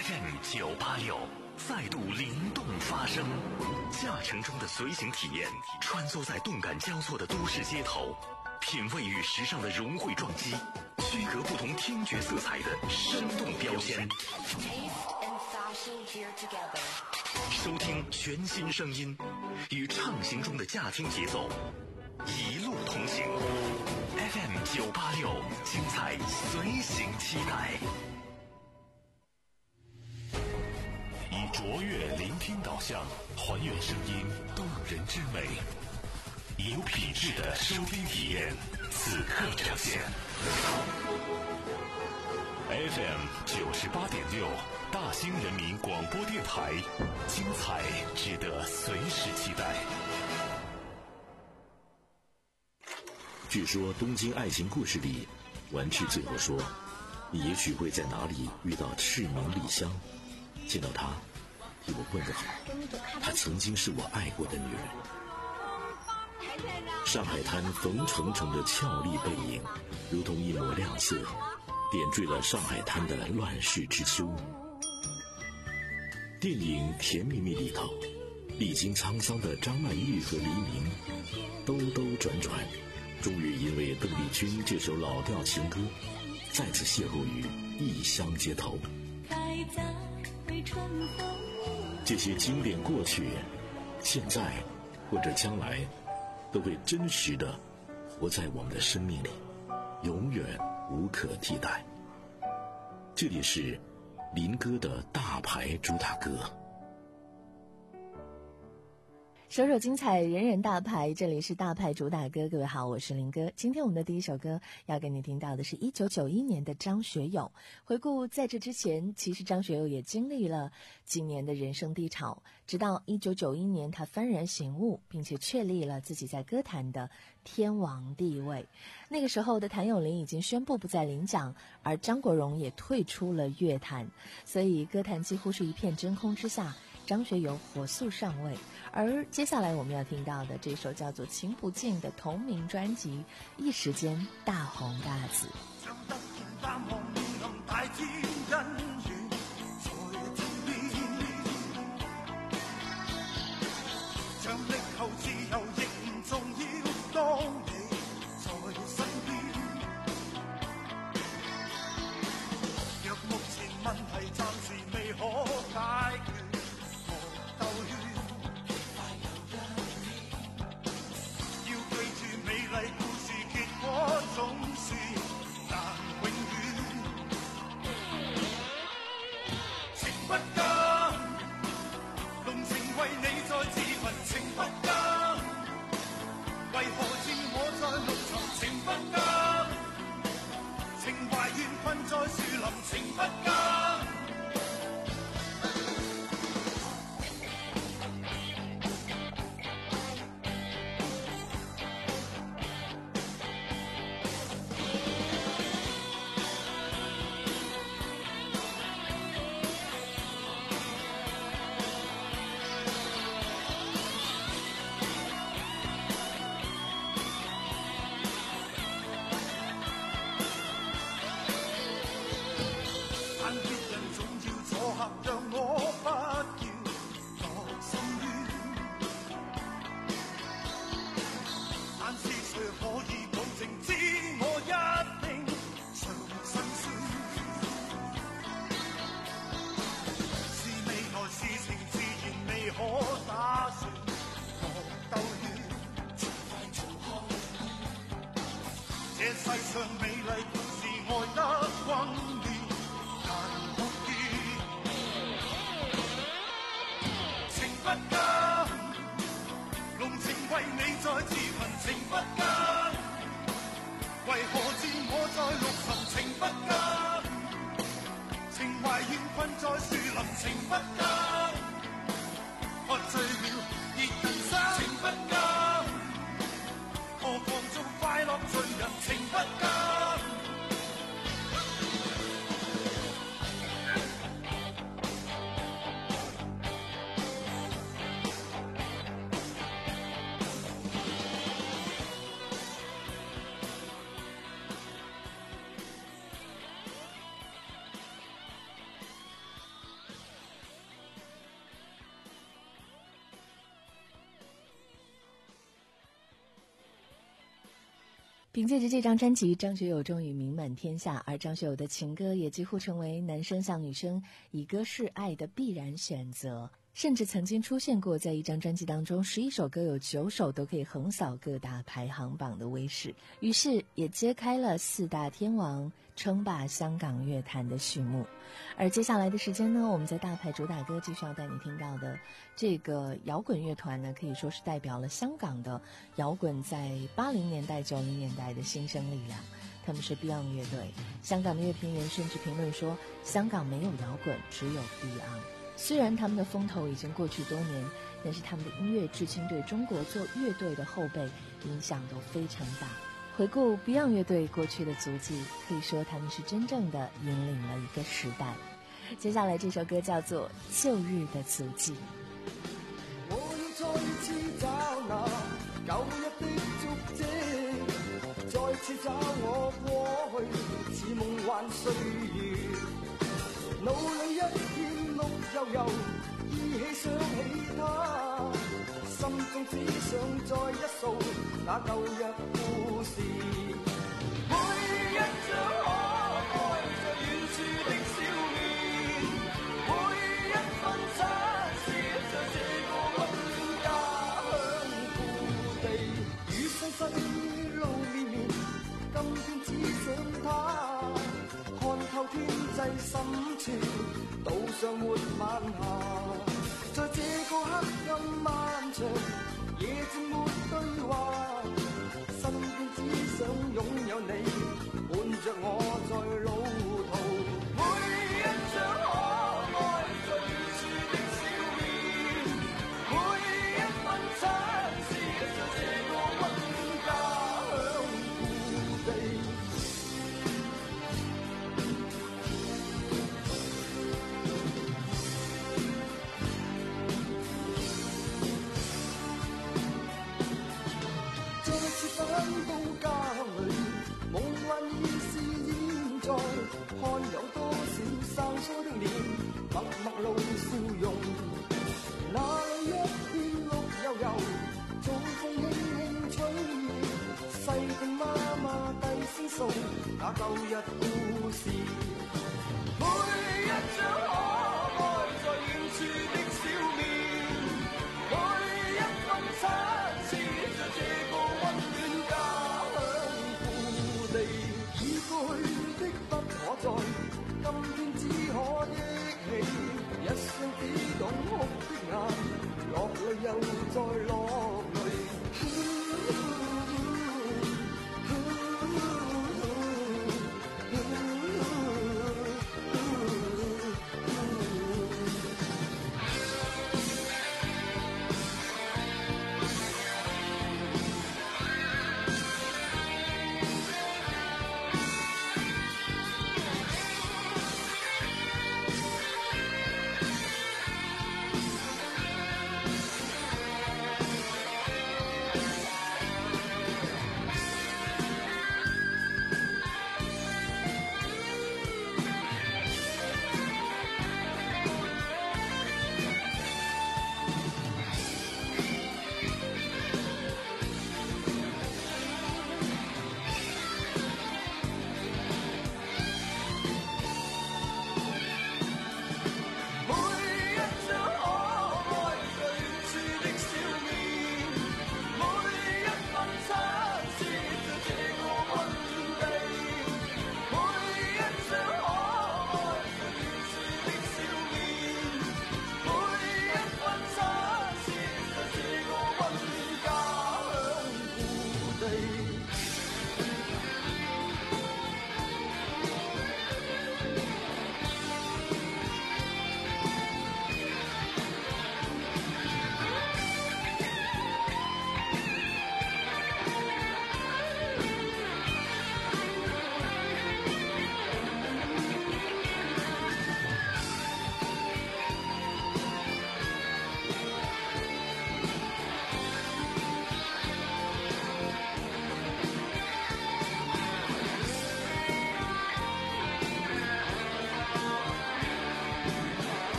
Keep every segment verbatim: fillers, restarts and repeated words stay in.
F M 九八六再度灵动发声，驾乘中的随行体验，穿梭在动感交错的都市街头，品味与时尚的融汇撞击，区隔不同听觉色彩的生动标签。收听全新声音，与畅行中的驾听节奏，一路同行。F M 九八六，精彩随行期待。以卓越聆听导向，还原声音动人之美，以有品质的收听体验，此刻呈现。F M 九十八点六，大兴人民广播电台，精彩值得随时期待。 据说《东京爱情故事》里，丸治最后说：“你也许会在哪里遇到赤名莉香，见到她，替我问个好，她曾经是我爱过的女人。”上海滩冯程程的俏丽背影，如同一抹亮色，点缀了上海滩的乱世之秋。电影《甜蜜蜜》里头，历经沧桑的张曼玉和黎明，兜兜转转，终于因为邓丽君这首老调情歌，再次邂逅于异乡街头。这些经典过去，现在或者将来，都会真实的活在我们的生命里，永远无可替代。这里是林哥的大牌主打歌。 首首精彩，人人大牌，这里是大牌主打歌。各位好，我是林哥。今天我们的第一首歌要给你听到的是一九九一年的张学友。回顾在这之前，其实张学友也经历了几年的人生低潮，直到一九九一年他幡然醒悟，并且确立了自己在歌坛的天王地位。那个时候的谭咏麟已经宣布不再领奖，而张国荣也退出了乐坛，所以歌坛几乎是一片真空之下，张学友火速上位。而接下来我们要听到的这首叫做《情不尽》的同名專輯，一時間大紅大紫。 像力求自由亦唔重要，當你在身邊。若目前問題暫時未可解決，莫兜圈。要記住美麗故事結果總是難永遠。情不加，濃情為你再自焚，情不加，為何自我在陸沉？情不加，情懷怨困在樹林，情不加。讓我不要落深淵，但是誰可以保證知我一定常辛酸？是未來事情自然未可打算，莫兜圈，盡快做開。這世上美麗故事愛得轟烈，難獲見。不加，濃情為你再自焚，情不加，為何自我在陸沉？情不加，情懷怨困在樹林，情不加，喝醉了熱人生，情不加，何況做快樂罪人，情不加。 凭借着这张专辑，张学友终于名满天下，而张学友的情歌也几乎成为男生向女生以歌示爱的必然选择，甚至曾经出现过在一张专辑当中十一首歌有九首都可以横扫各大排行榜的威势，于是也揭开了四大天王称霸香港乐坛的序幕。而接下来的时间呢，我们在大牌主打歌继续要带你听到的这个摇滚乐团呢，可以说是代表了香港的摇滚在八零年代九零年代的新生力量，他们是 Beyond 乐队。香港的乐评人甚至评论说，香港没有摇滚，只有 Beyond。虽然他们的风头已经过去多年，但是他们的音乐至今对中国做乐队的后辈影响都非常大。回顾 Beyond 乐队过去的足迹，可以说他们是真正的引领了一个时代。接下来这首歌叫做《旧日的足迹》。 我要再次找那舊日的足跡，再次找我過去似夢幻歲月，腦裏一片綠油油，依稀想起他，心中只想再一掃那舊日故事，每一張可愛在遠處的笑面，每一分親切在這個溫暖家鄉故地，與世世路綿綿，今天只想他，看透天際深處，島上沒晚霞，在這個黑暗漫長，夜靜沒對話，身邊只想擁有你，伴着我在路途，每一張可愛在遠處的笑面，每一分親切在這個溫暖家鄉故地。再次返到家裏，夢幻已是現在，看有多少生疏的臉，默默露笑容。那裏一片綠油油，早風輕輕吹，細聽媽媽低聲訴那舊日故事，每一張可愛在遠處的笑面，每一分親切在這個溫暖家鄉故地，已過去的不可再，今天只可憶起，一雙只懂哭的眼，落淚又再落淚。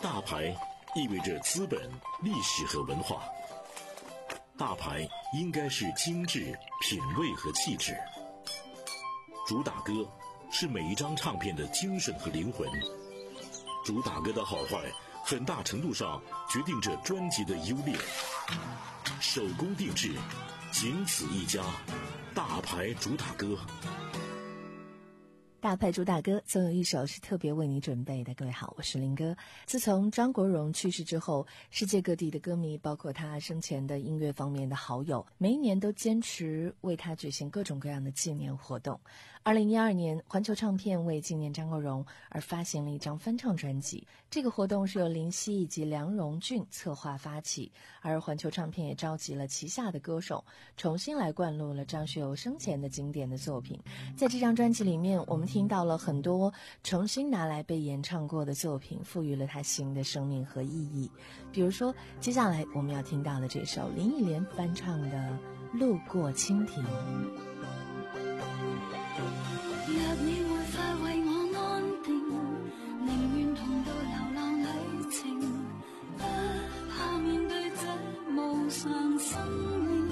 大牌意味着资本、历史和文化。大牌应该是精致、品味和气质。主打歌是每一张唱片的精神和灵魂。主打歌的好坏，很大程度上决定着专辑的优劣。手工定制，仅此一家，大牌主打歌。 大牌主打歌总有一首是特别为你准备的。各位好，我是林哥。自从张国荣去世之后，世界各地的歌迷，包括他生前的音乐方面的好友，每一年都坚持为他举行各种各样的纪念活动。二零一二年，环球唱片为纪念张国荣而发行了一张翻唱专辑。这个活动是由林夕以及梁荣俊策划发起，而环球唱片也召集了旗下的歌手，重新来灌录了张学友生前的经典的作品。在这张专辑里面，我们听到了很多重新拿来被演唱过的作品，赋予了它新的生命和意义。比如说，接下来我们要听到的这首林忆莲翻唱的《路过蜻蜓》。 若你沒法為我安定，寧願同渡流浪旅程，不怕面對這無常生命。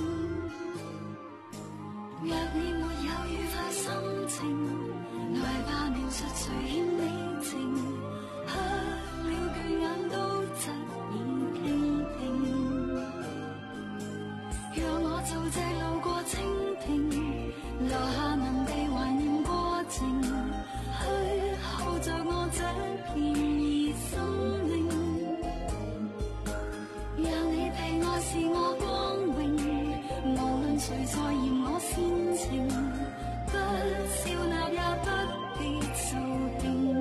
若你沒有愉快心情，來吧描述誰欠你情，黑了倦眼都側耳傾聽，讓我做隻路過蜻蜓，留下能被懷念過程，去耗着我這片兒生命，讓你被愛是我光榮，無論誰在嫌我煽情，不笑納也不必做定。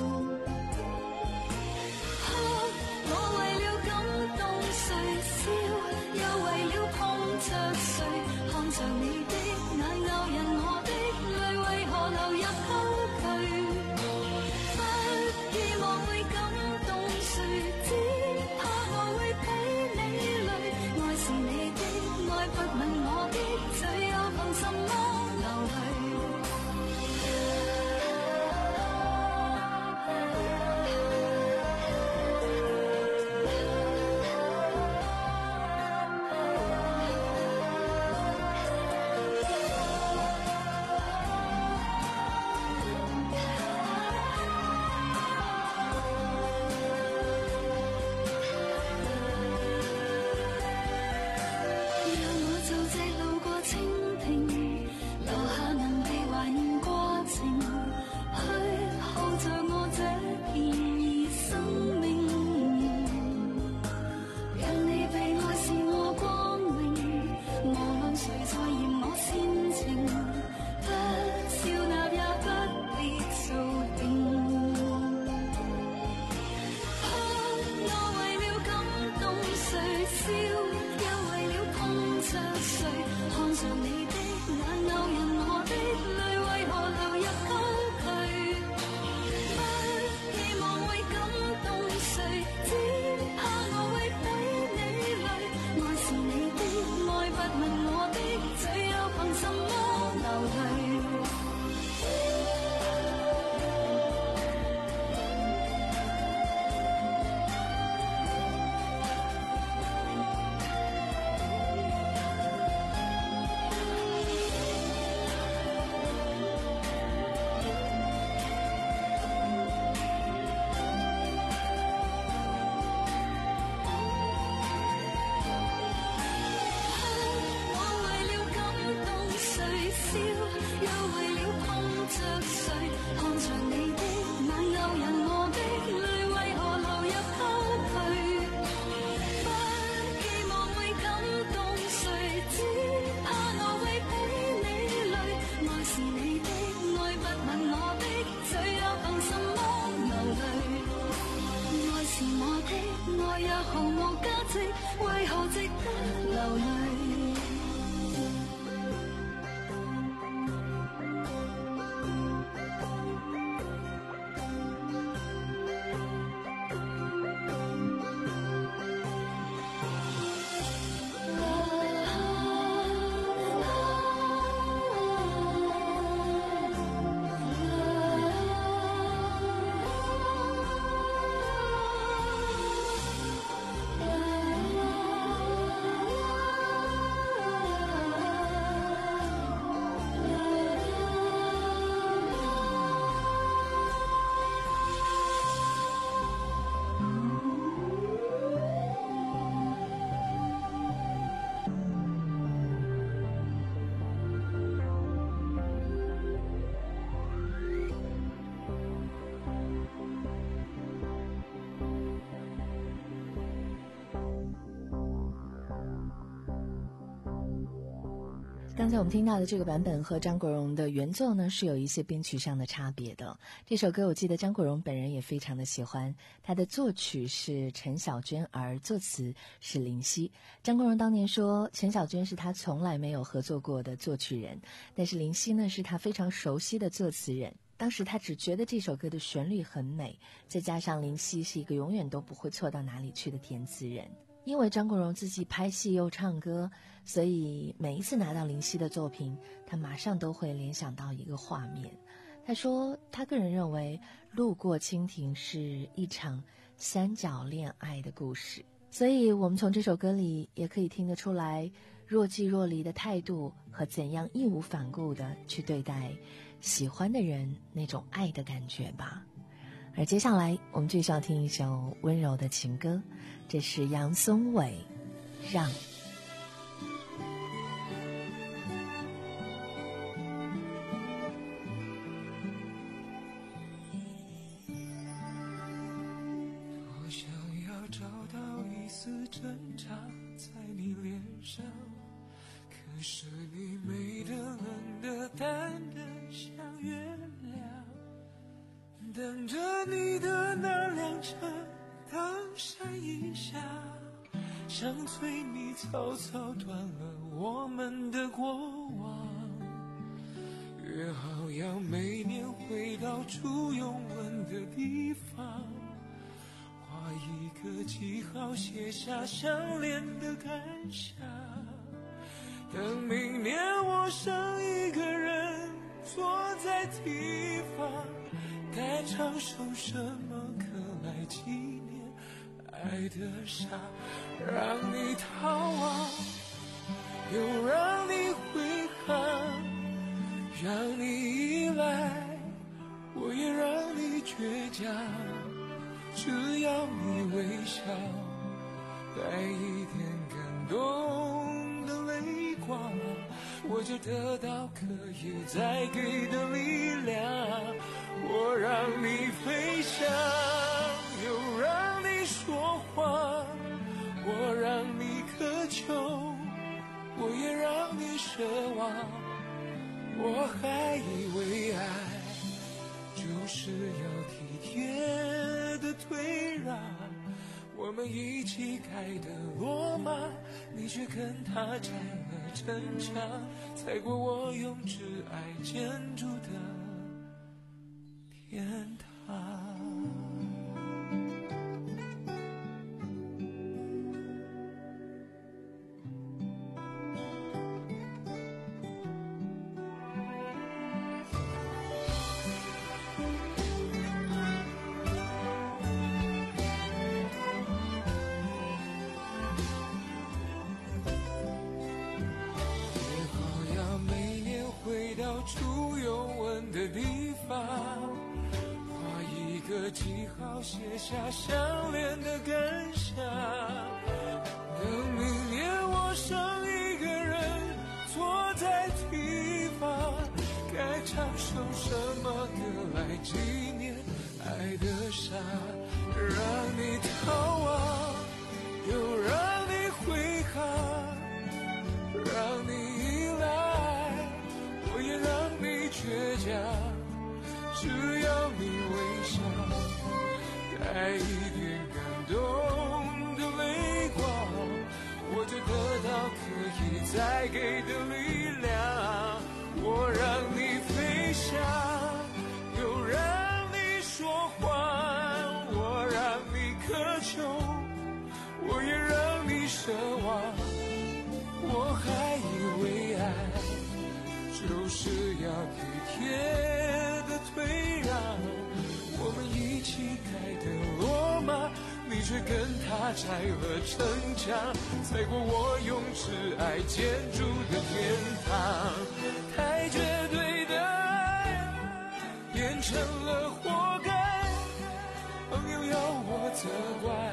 啊，我為了感動誰笑，又為了碰着誰，看着你的眼勾引我的淚，為何流入溝渠？不希望會感動誰，只怕我會俾你累。愛是你的愛，不問我的罪，又憑什麼流淚？ 刚才我们听到的这个版本和张国荣的原作呢是有一些编曲上的差别的。这首歌我记得张国荣本人也非常的喜欢，他的作曲是陈小娟，而作词是林夕。张国荣当年说陈小娟是他从来没有合作过的作曲人，但是林夕呢是他非常熟悉的作词人。当时他只觉得这首歌的旋律很美，再加上林夕是一个永远都不会错到哪里去的填词人。因为张国荣自己拍戏又唱歌，所以每一次拿到林夕的作品，他马上都会联想到一个画面。他说他个人认为路过蜻蜓是一场三角恋爱的故事，所以我们从这首歌里也可以听得出来若即若离的态度和怎样义无反顾地去对待喜欢的人那种爱的感觉吧。而接下来我们就需要听一首温柔的情歌，这是杨松伟《让》。 我想要找到一丝挣扎在你脸上，可是你美得冷得淡得像月亮，等着你的那辆车灯闪一下，想催你草草断了我们的过往。约好要每年回到初拥吻的地方，画一个记号，写下相恋的感想。等明年我剩一个人坐在地方，该唱首什么歌来纪念爱的傻，让你逃亡，又让你挥汗，让你依赖，我也让你倔强，只要你微笑，带一点感动的泪光，我就得到可以再给的力量。我让你飞翔，又让你说谎，我让你渴求，我也让你奢望。我还以为爱就是要体贴的退让，我们一起盖的罗马，你却跟他拆了城墙，踩过我用挚爱建筑的天堂。初拥吻的地方，画一个记号，写下相恋的感想。等明年我剩一个人坐在地方，该唱首什么歌来纪念爱的傻，让你逃亡，又让你挥汗，让你依赖，我也让你倔强，只要你微笑，带一点感动的泪光，我就得到可以再给的力量。我让你飞翔，又让你说谎，我让你渴求，我也让你奢望。我还以为爱就是要体贴的退让，我们一起盖的罗马，你却跟他拆了城墙，踩过我用挚爱建筑的天堂。太绝对的爱变成了活该，朋友要我责怪，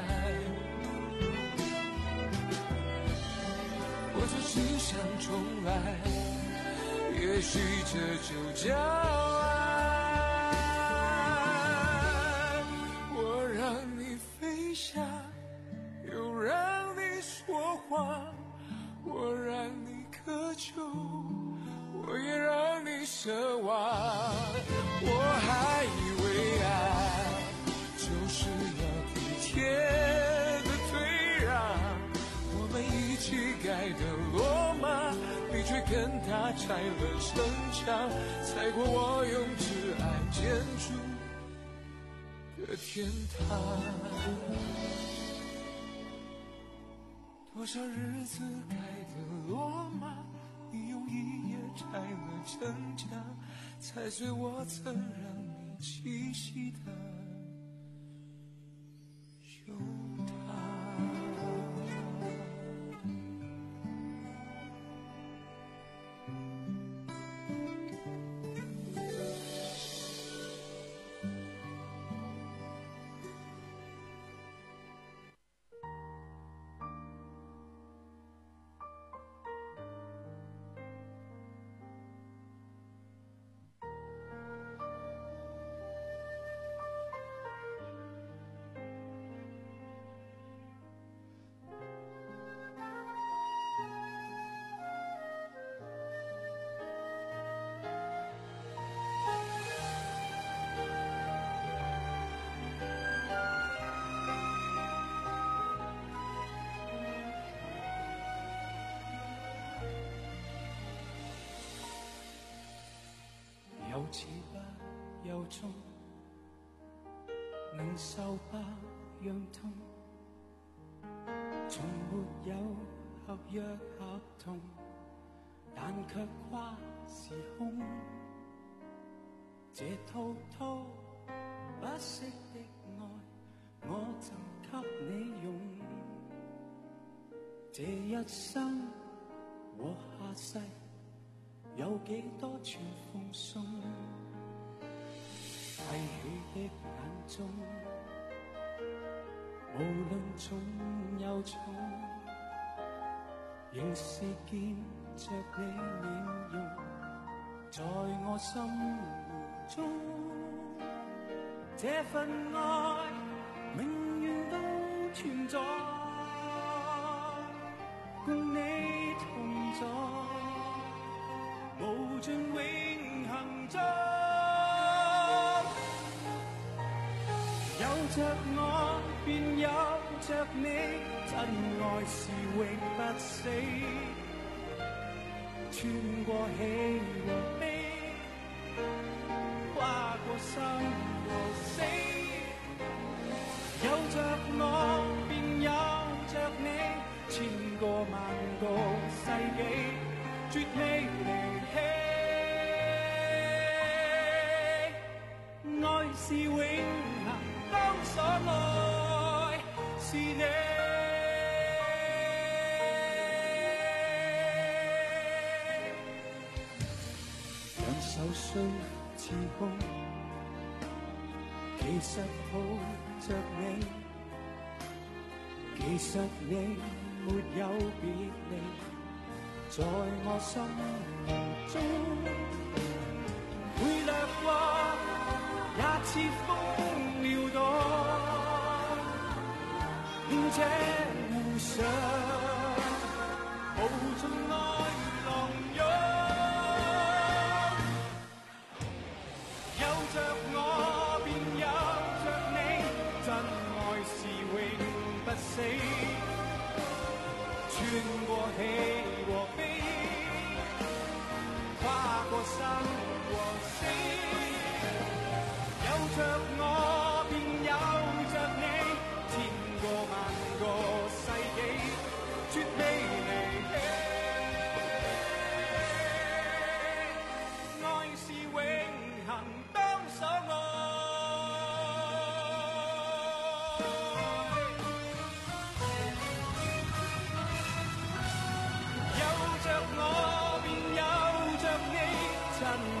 我就只想重来，也许这就叫爱。我让你飞翔，又让你说谎，我让你渴求，我也让你奢望。我还以为爱就是要体贴的退让，我们一起盖的罗马，你却跟他拆了城墙，踩过我用挚爱建筑的天堂。多少日子盖的罗马，你用一夜拆了城墙，踩碎我曾让你栖息的胸膛。有始不有終，能受百樣痛，從沒有合約合同，但卻跨時空。這滔滔不息的愛，我贈給你用。這一生和下世，有幾多串奉送？閉起的眼中，無論重又重，仍是見着你面容，在我心湖中。這份愛永遠都存在，共你同在，無盡永恆中。有着我便有着你，真愛是永不死，穿過喜和悲，跨過生和死。有着我便有着你，千個萬個世紀，絕未離棄。愛是永恆，當所愛是你。兩手雖似空，其實抱着你，其實你沒有別離，在我心中會掠過，也似風撩動，這湖上無盡愛浪湧。有着我便有着你，真愛是永不死，穿過喜和悲，跨過生和死。有着我便有着你，千個萬個世紀，絕未離棄。愛是永恆，當所愛。有着我便有着你，真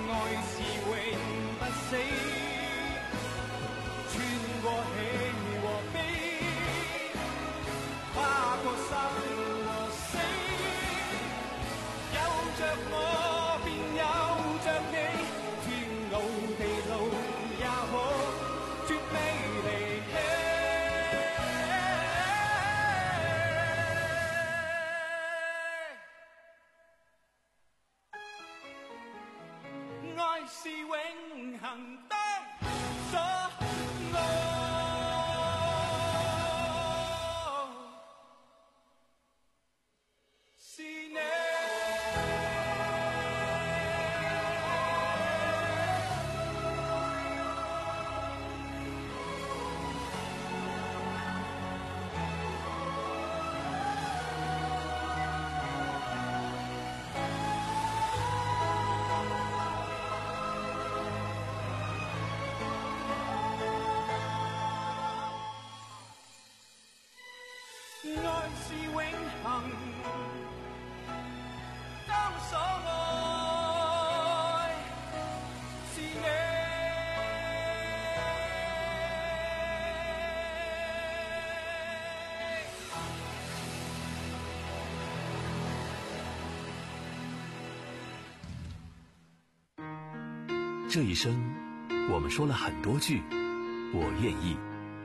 是永恒的所愛。愛是永恆，當所愛是你。 这一生，我们说了很多句“我愿意”。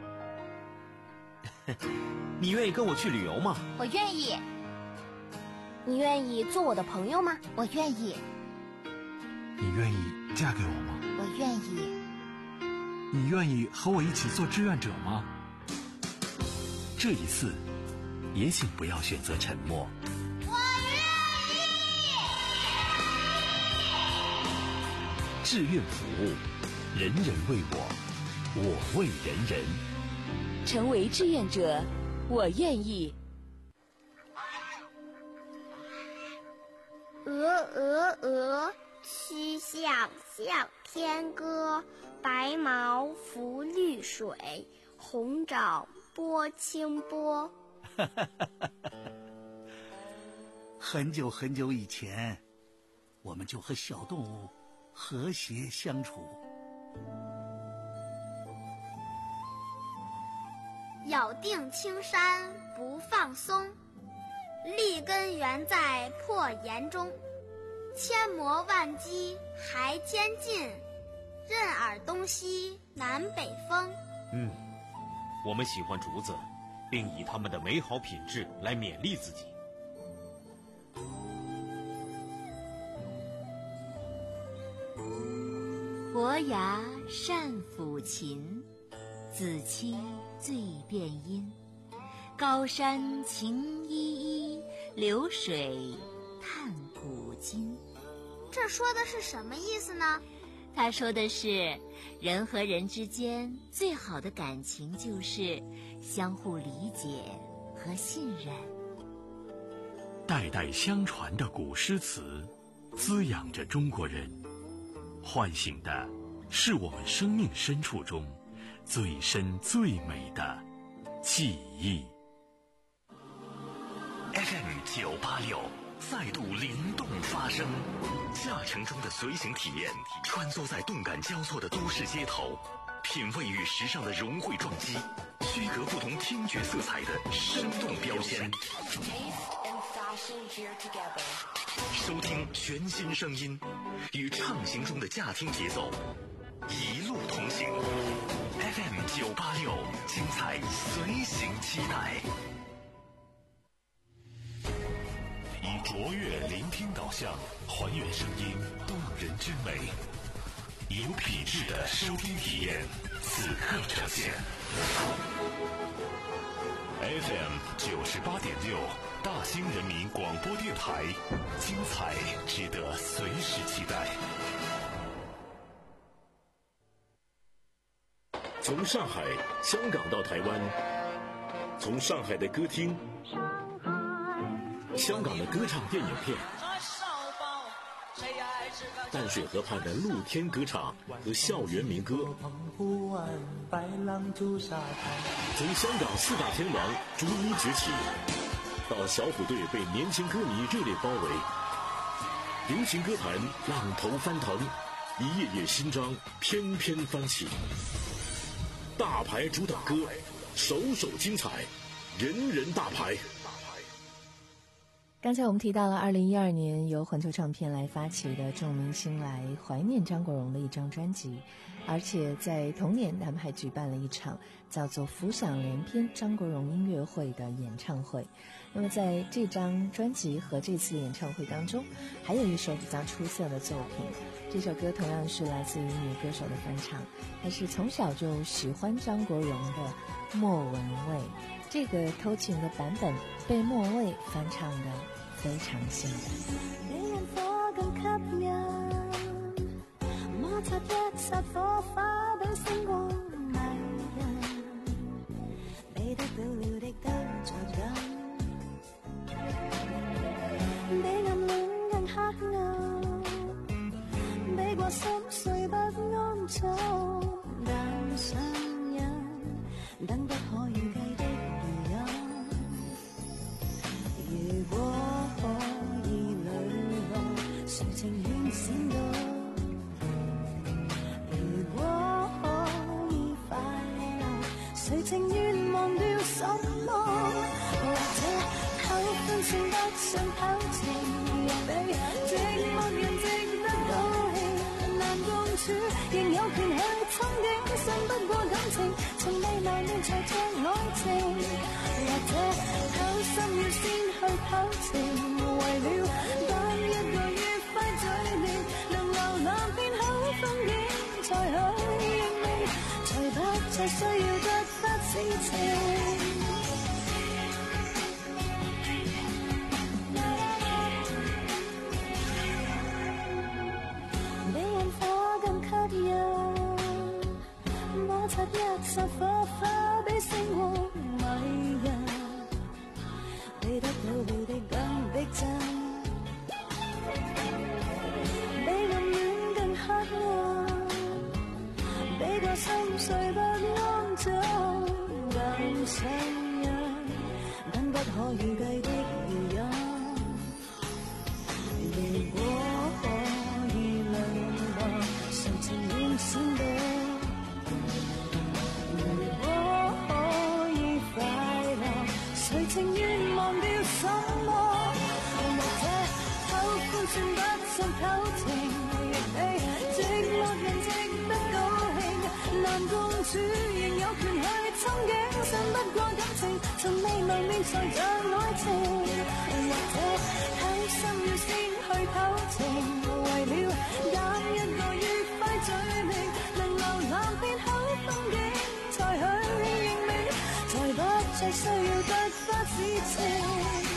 你愿意跟我去旅游吗？ 我愿意。你愿意做我的朋友吗？我愿意。 你愿意嫁给我吗？ 我愿意。 你愿意和我一起做志愿者吗？ 这一次，也请不要选择沉默。 我愿意。 志愿服务，人人为我，我为人人。 成为志愿者，我愿意。 鹅鹅鹅，曲项向天歌。白毛浮绿水，红掌拨清波。 很久很久以前，我们就和小动物和谐相处。 咬定青山不放松，立根原在破岩中。千磨万击还坚劲，任尔东西南北风。 嗯，我们喜欢竹子，并以它们的美好品质来勉励自己。 伯牙善抚琴，子期醉辨音。高山晴依依，流水叹古今。 这说的是什么意思呢？ 他说的是，人和人之间最好的感情就是相互理解和信任。 代代相传的古诗词，滋养着中国人，唤醒的是我们生命深处中最深最美的记忆。F M 九八六，再度灵动发声，驾乘中的随行体验，穿梭在动感交错的都市街头，品味与时尚的融汇撞击，区隔不同听觉色彩的生动标签。收听全新声音，与畅行中的驾听节奏，一路同行。F M 九八六，精彩随行期待。以卓越聆听导向，还原声音动人之美，有品质的收听体验，此刻呈现。F M 九十八点六，大兴人民广播电台，精彩值得随时期待。 从上海、香港到台湾，从上海的歌厅、香港的歌唱电影片，淡水河畔的露天歌场和校园民歌，从香港四大天王逐一崛起，到小虎队被年轻歌迷热烈包围，流行歌坛浪头翻腾，一页页新章翩翩翻起。大牌主打歌，首首精彩，人人大牌。 刚才我们提到了二零一二年由环球唱片来发起的众明星来怀念张国荣的一张专辑，而且在同年他们还举办了一场叫做浮想联翩张国荣音乐会的演唱会。那么在这张专辑和这次演唱会当中，还有一首比较出色的作品，这首歌同样是来自于女歌手的翻唱，她是从小就喜欢张国荣的莫文蔚。这个偷情的版本被莫文蔚翻唱的非常性感。 你人火咁吸引，摩擦一剎火花比星光迷人，你得到了的得着緊，比暗戀更黑暗，比過心碎不安早，但上癮等不可預計的餘音。如果可以磊落，誰情願閃到？如果可以快樂，誰情願忘掉什麼？或者偷歡算不上偷情，亦比寂寞人值得高興。難共處，仍有權去憧憬，信不過感情，從未留戀才像愛情。或者偷心要先去偷情，為了單一個愉快嘴臉，能瀏覽遍好風景，才去認命，才不再需要得發事情。比引火更吸引，摩擦一剎火花比星光迷人，比得到了的更逼真，比暗戀更黑暗，比個心碎不安早，更上癮，等不可預計的餘音。如果可以亮亮，誰情願閃到？如果可以快樂，誰情願忘掉什麼？或者偷歡算不上偷情，亦比寂寞人值得高興。難共處，仍有權去憧憬，信不過感情，從未謀面才像愛情。或者偷心要先去偷情，為了揀一個愉快嘴臉，能瀏覽遍好風景，才去認命，才不再需要突發事情。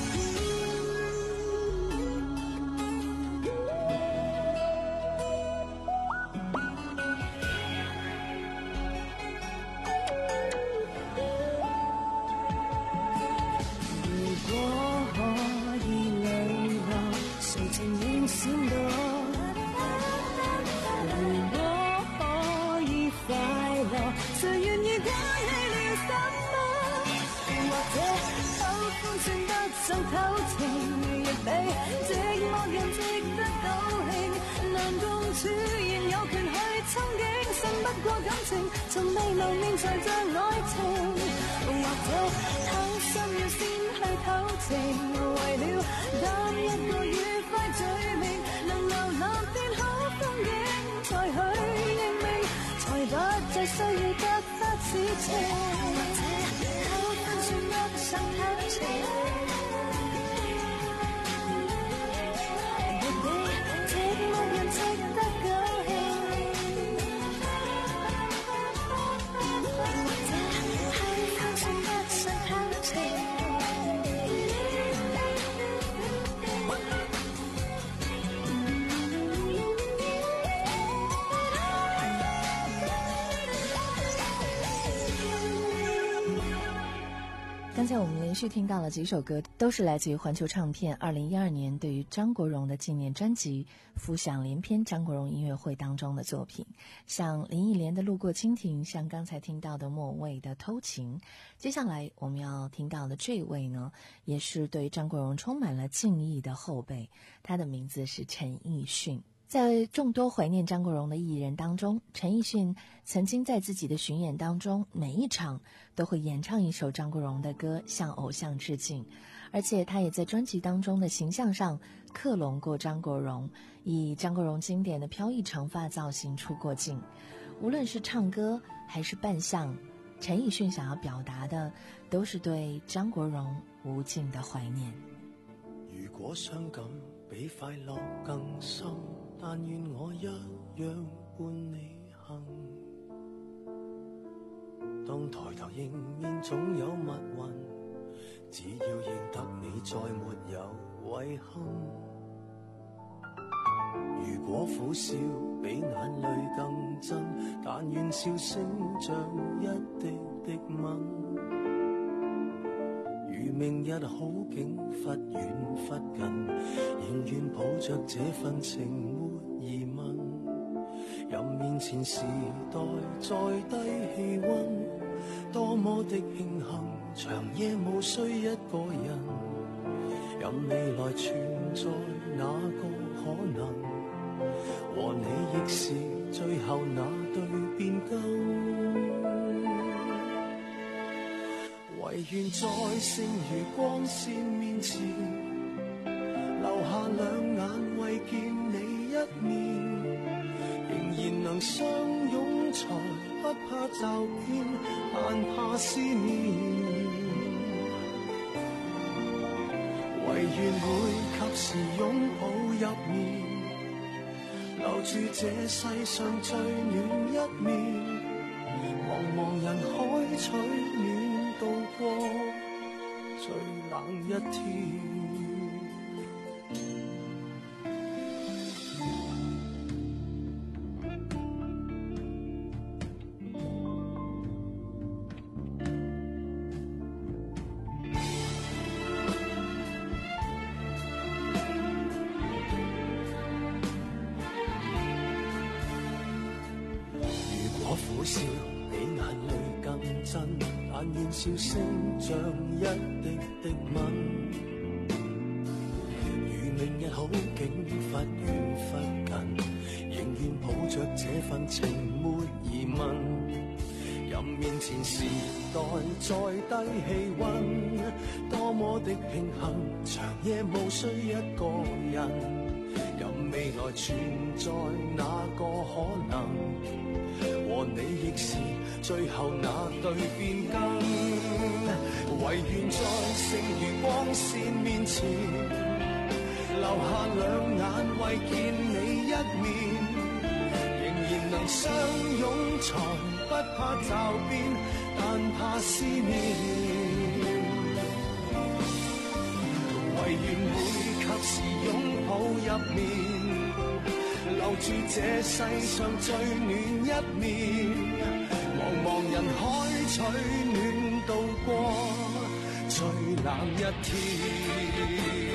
想偷情，亦比寂寞人值得高興。難共處，仍有權去憧憬，信不過感情，從未謀面才像愛情。或者偷心要先去偷情，為了揀一個愉快嘴臉，能瀏覽遍好風景，才去認命，才不再需要突發事情。或者偷分算不上偷情。 刚才我们连续听到了几首歌，都是来自于环球唱片二零一二年对于张国荣的纪念专辑《浮想联翩张国荣音乐会》当中的作品，像林忆莲的《路过蜻蜓》，像刚才听到的莫文蔚的《偷情》。接下来我们要听到的这位呢，也是对张国荣充满了敬意的后辈，他的名字是陈奕迅。在众多怀念张国荣的艺人当中，陈奕迅曾经在自己的巡演当中，每一场都会演唱一首张国荣的歌，向偶像致敬。 而且他也在专辑当中的形象上克隆过张国荣，以张国荣经典的飘逸长发造型出过镜。无论是唱歌还是扮相，陈奕迅想要表达的都是对张国荣无尽的怀念。 如果傷感比快樂更深，但願我一樣伴你行。當抬頭迎面總有密雲，只要認得你再沒有遺憾。如果苦笑比眼淚更真，但願笑聲像一滴滴吻。如明日好景忽遠忽近，仍願抱着這份情沒疑問。任面前時代再低氣溫，多麼的慶幸，長夜無需一個人。任未來存在哪個可能，和你亦是最後那對變更。唯願在剩餘光線面前，留下兩眼為見你一面，仍然能相擁才不怕驟變，但怕思念。唯願會及時擁抱入眠，留住這世上最暖一面，茫茫人海取暖度過最冷一天。苦笑比眼淚更真，但願笑聲像一滴滴吻。如明日好景忽遠忽近，仍願抱着這份情沒疑問。任面前時代再低氣溫，多麼的慶幸，長夜無需一個人。任未來存在哪個可能，和你亦是最後那對變更。唯願在剩餘光線面前，留下兩眼為見你一面，仍然能相擁才不怕驟變，但怕思念。唯願會及時擁抱入眠，留住這世上最暖一面，茫茫人海取暖度過最冷一天。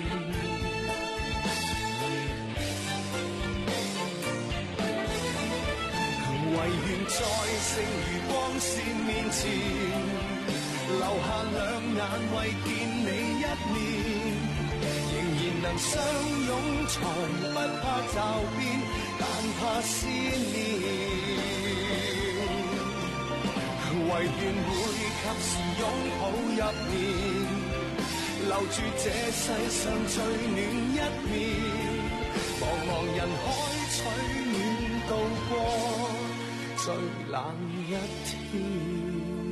唯願在剩餘光線面前，留下兩眼為見你一面，仍然能相擁才不怕驟變，但怕思念。唯願會及時擁抱入眠，留住這世上最暖一面，茫茫人海取暖度過最冷一天。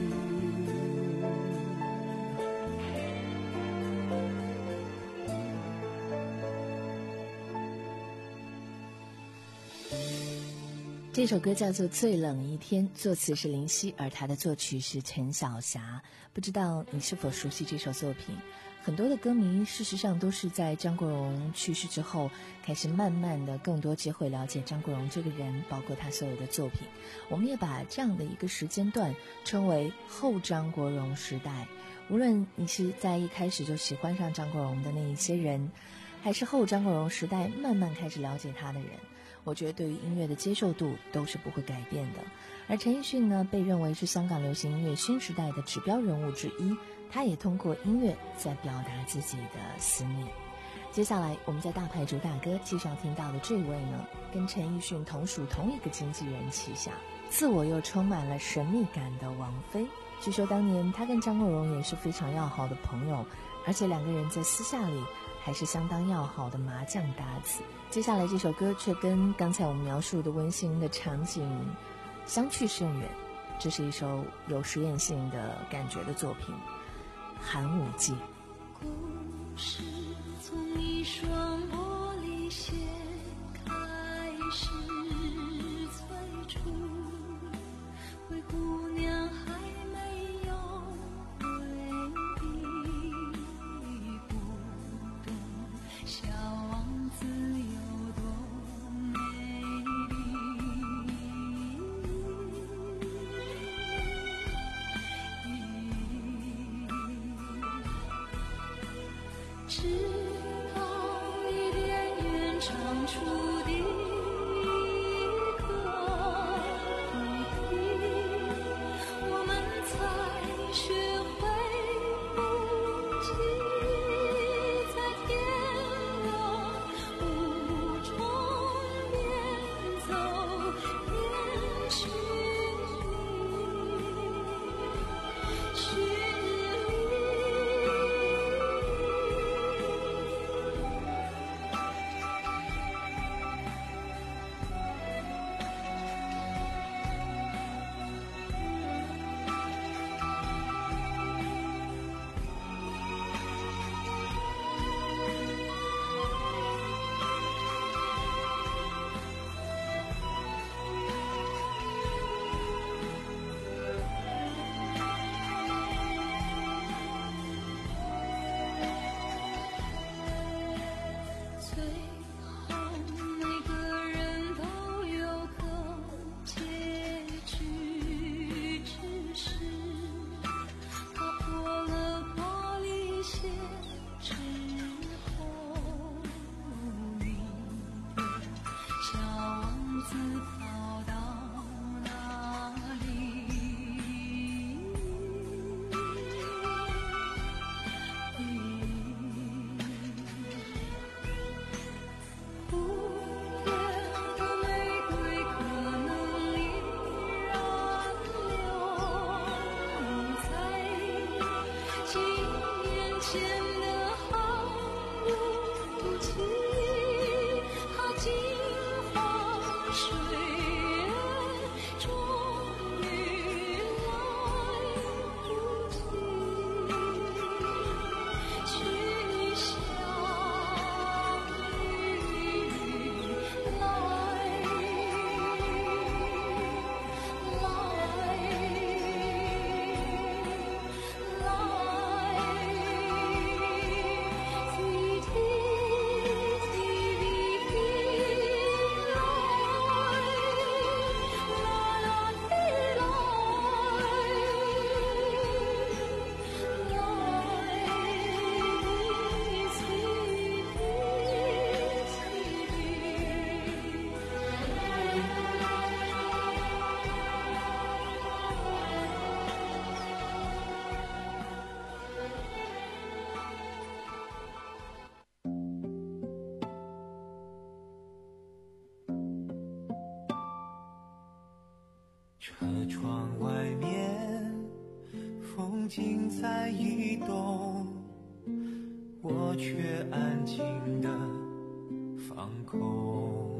这首歌叫做《最冷一天》，作词是林夕，而他的作曲是陈小霞。不知道你是否熟悉这首作品？很多的歌迷事实上都是在张国荣去世之后，开始慢慢的更多机会了解张国荣这个人，包括他所有的作品。我们也把这样的一个时间段称为后张国荣时代。无论你是在一开始就喜欢上张国荣的那一些人，还是后张国荣时代慢慢开始了解他的人，我觉得对于音乐的接受度都是不会改变的。而陈奕迅呢，被认为是香港流行音乐新时代的指标人物之一，他也通过音乐在表达自己的思念。接下来我们在大牌主打歌继续要听到的这位呢，跟陈奕迅同属同一个经纪人旗下，自我又充满了神秘感的王菲。 据说当年他跟张国荣也是非常要好的朋友，而且两个人在私下里还是相当要好的麻将搭子。接下来这首歌却跟刚才我们描述的温馨的场景相去甚远，这是一首有实验性的感觉的作品《寒武纪》。 故事从一双玻璃鞋开始催促，灰姑娘还没有回避，不懂小王子有多美丽。直到伊甸园长出的一个土地，我们才学会不羁，在天若无中边走边寻觅，寻最后每个人都有个结局，只是打破了玻璃鞋之后，你的小王子跑到哪里？蝴蝶和玫瑰可能依然留在几年前的寒武纪，它镜花水月，终于来不及去相遇。 车窗外面风景在移动，我却安静地放空，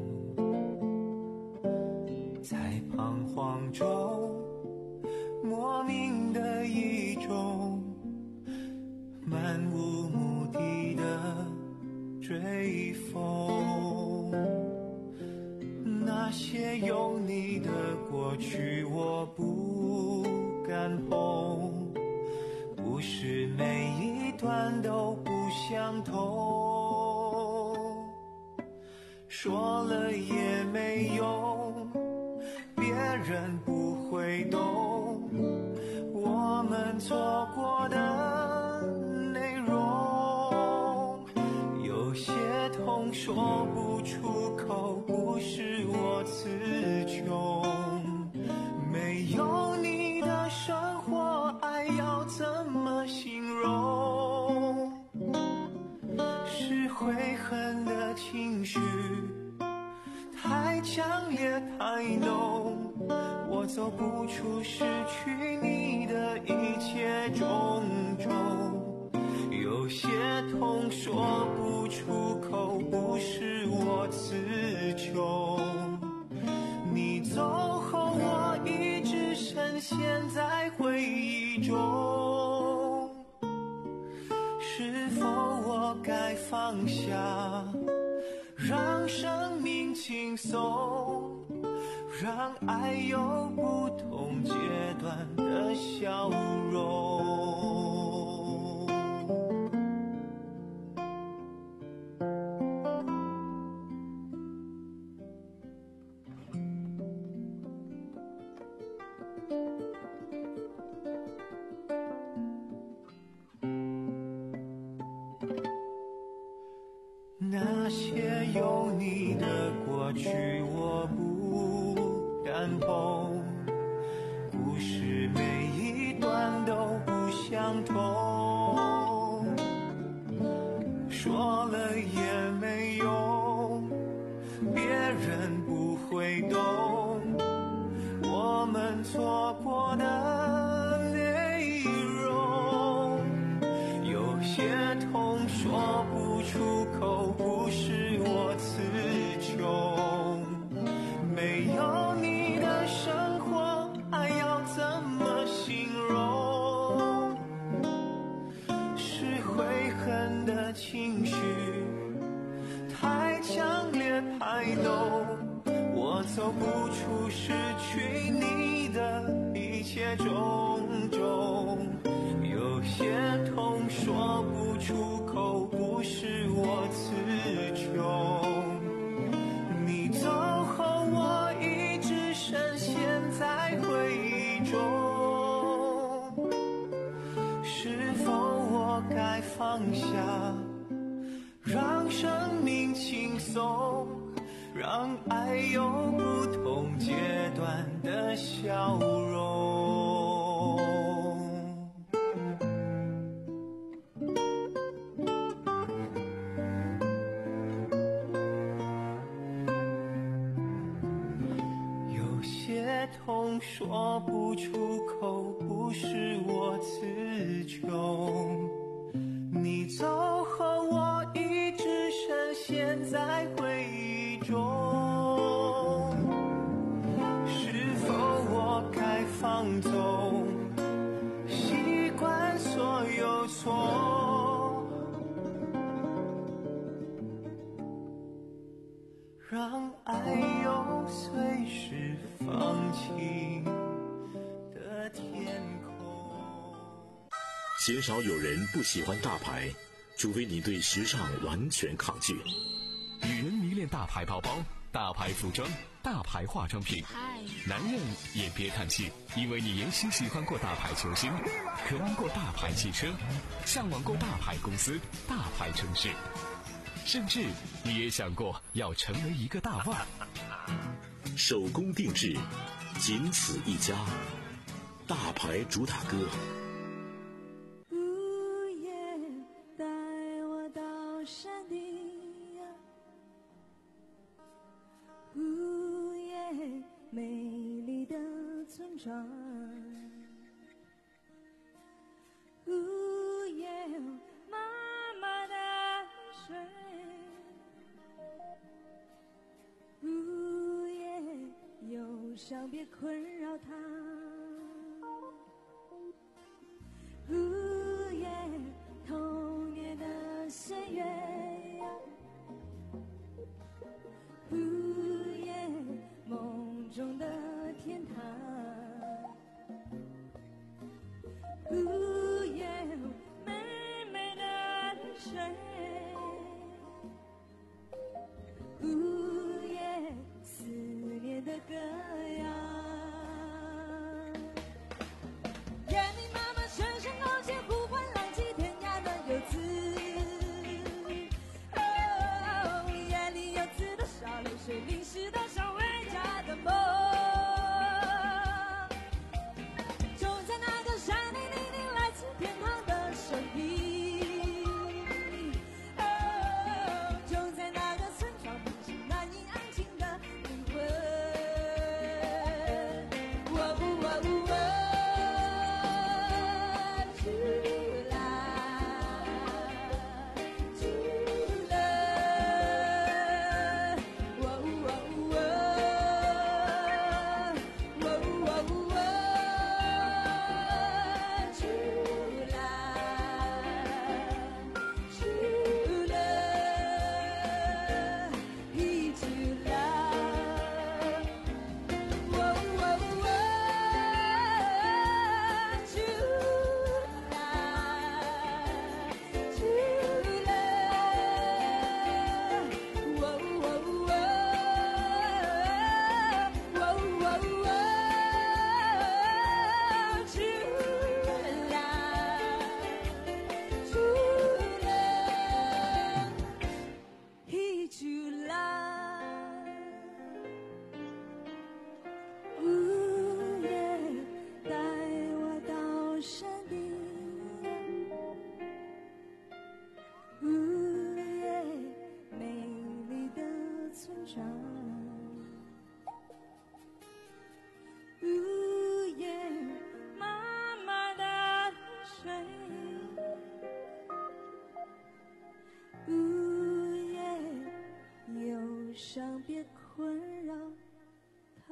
在彷徨中莫名的一种漫无目的的追风。那些有你的过去我不敢碰，不是每一段都不相同，说了也没用，别人不会懂我们错过的内容。有些痛说不出口，不是我词穷，没有你的生活爱要怎么形容？是悔恨的情绪太强烈太浓，我走不出失去你的一切种种，有些痛说不出口，不是我自求。你走后我一直深陷在回忆中，是否我该放下，让生命轻松，让爱有不同阶段的笑容。那些有你的过去我不敢碰，故事每一段都不相同，说了也没用，别人不会懂我们错过的内容。有些痛说不出口，不是我自求，没有你的生活还要怎么形容？是悔恨的情绪太强烈拍动，我走不出失去你的一切种种。有些痛说不出口，不是我自求。你走后我一直深陷在回忆中，是否我该放下，让生命轻松，让爱有不同阶段的笑容。有些痛说不出口，不是我自求。你走后我一直深陷在回忆中，是否我该放纵，习惯所有错，让爱有随时放弃的天空。 鲜少有人不喜欢大牌，除非你对时尚完全抗拒。 女人迷恋大牌包包、大牌服装、大牌化妆品，男人也别叹气，因为你也许喜欢过大牌球星，渴望过大牌汽车，向往过大牌公司、大牌城市，甚至你也想过要成为一个大腕。 手工定制，仅此一家，大牌主打歌。 呜耶，带我到山顶呀！呜耶，美丽的村庄。呜耶，妈妈的水。呜耶，忧伤别困扰它。呜耶，童年的岁月呀。呜耶，梦中的天堂。呜耶，美美的水。呜耶，思念的歌谣。 长。呜耶，妈妈的水。呜耶，忧伤别困扰他。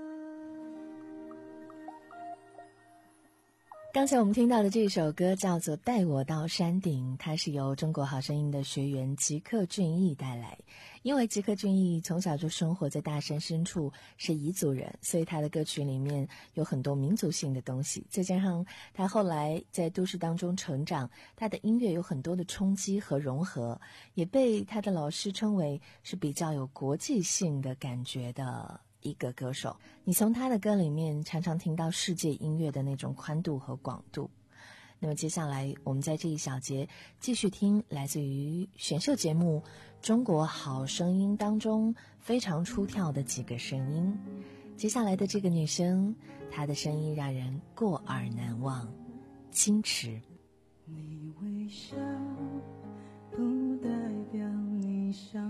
刚才我们听到的这首歌叫做《带我到山顶》，它是由中国好声音的学员吉克隽逸带来。因为吉克隽逸从小就生活在大山深处，是彝族人，所以他的歌曲里面有很多民族性的东西，再加上他后来在都市当中成长，他的音乐有很多的冲击和融合，也被他的老师称为是比较有国际性的感觉的一个歌手。你从他的歌里面常常听到世界音乐的那种宽度和广度。那么接下来我们在这一小节继续听来自于选秀节目《中国好声音》当中非常出挑的几个声音。接下来的这个女生，她的声音让人过耳难忘，矜持。 你微笑不代表你想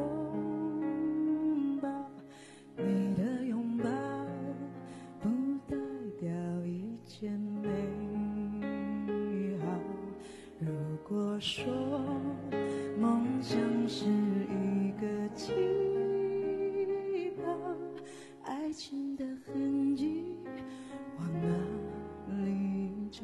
拥抱，你的拥抱不代表一切美好。如果说梦想是一个气泡，爱情的痕迹往哪里找？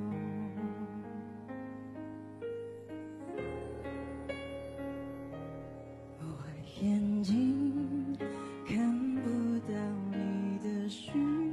我眼睛看不到你的需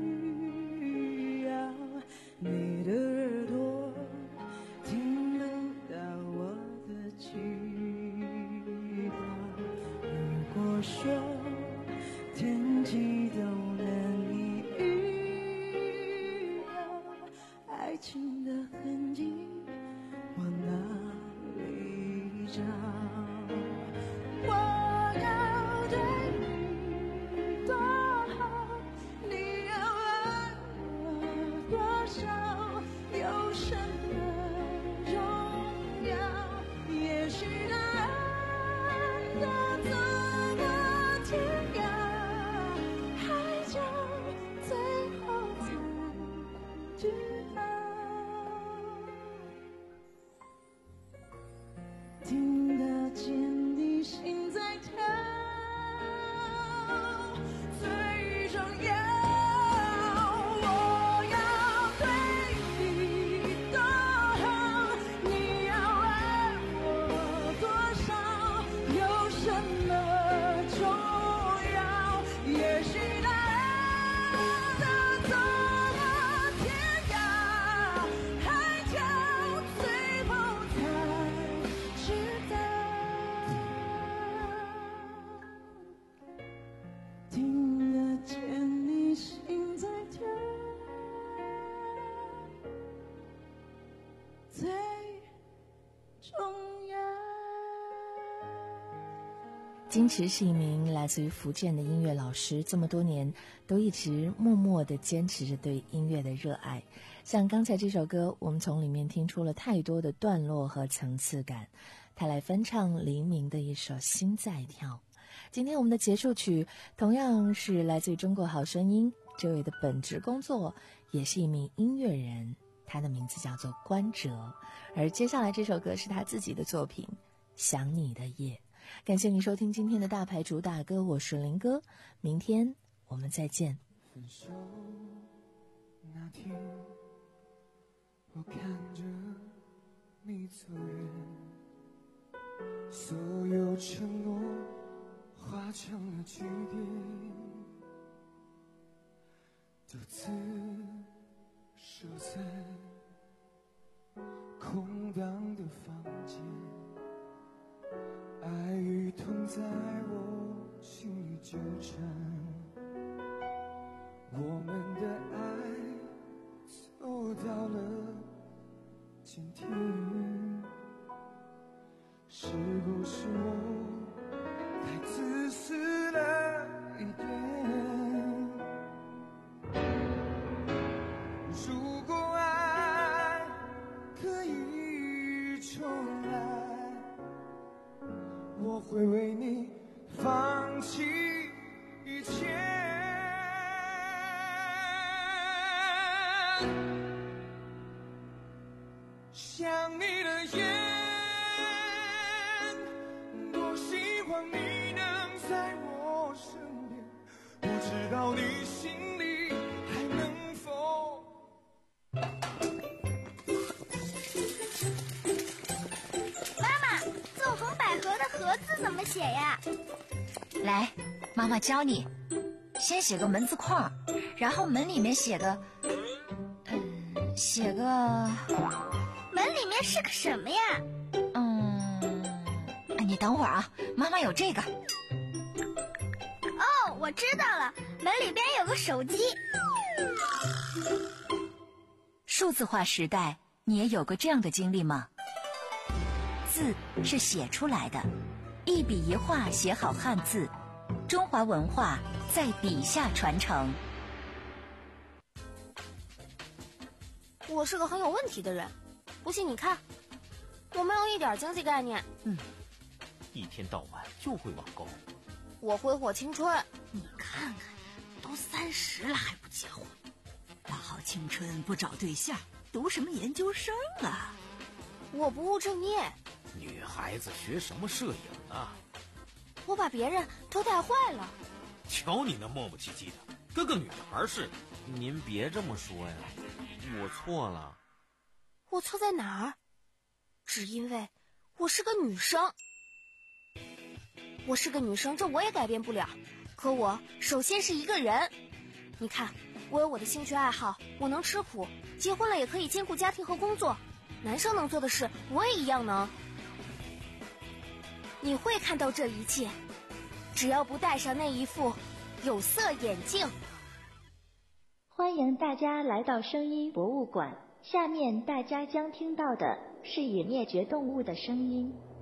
要，你的耳朵听不到我的祈祷。如果说天气都难以预料，爱情的痕迹往哪里找？我要对你多好，你要爱我多少？有什么重要？也许答案要走过天涯海角，最后才知道。听得见你心在跳，最重要。我要对你多好，你要爱我多少？有什么重要？也许答案要走过天涯海角，最后才知道。听得见你心在跳，最重要。 矜持是一名来自于福建的音乐老师，这么多年都一直默默地坚持着对音乐的热爱。像刚才这首歌，我们从里面听出了太多的段落和层次感。他来翻唱黎明的一首《心在跳》。今天我们的结束曲同样是来自于中国好声音，这位的本职工作也是一名音乐人，他的名字叫做关喆。而接下来这首歌是他自己的作品《想你的夜》。感谢你收听今天的大牌主打歌，我是林哥，明天我们再见。 分手那天，我看着你走远，所有承诺化成了句点，独自守在空荡的房间，爱与痛在我心里纠缠，我们的爱走到了今天，是不是我太自私了一点？如果爱可以重来，我会为你放弃一切。想你的眼，多希望你能在我身边，不知道你心里还能否。 妈妈，纵横捭阖的阖字怎么写呀？ 来，妈妈教你，先写个门字框，然后门里面写个，嗯，写个。 门里面是个什么呀？ 嗯，你等会儿啊，妈妈有这个。 哦，我知道了，门里边有个手机。 数字化时代，你也有过这样的经历吗？字是写出来的，一笔一画写好汉字，中华文化在笔下传承。 我是个很有问题的人。不信你看，我没有一点经济概念。 嗯，一天到晚就会网购。 我挥霍青春。 你看看，都三十了还不结婚，大好青春不找对象，读什么研究生啊？ 我不务正业。 女孩子学什么摄影啊？ 我把别人都带坏了。 瞧你那磨磨唧唧的，跟个女孩似的。 您别这么说呀，我错了。 我错在哪儿？只因为我是个女生。我是个女生，这我也改变不了。可我首先是一个人。你看，我有我的兴趣爱好，我能吃苦，结婚了也可以兼顾家庭和工作。男生能做的事，我也一样能。你会看到这一切，只要不戴上那一副有色眼镜。 欢迎大家来到声音博物馆。下面大家将听到的是已灭绝动物的声音。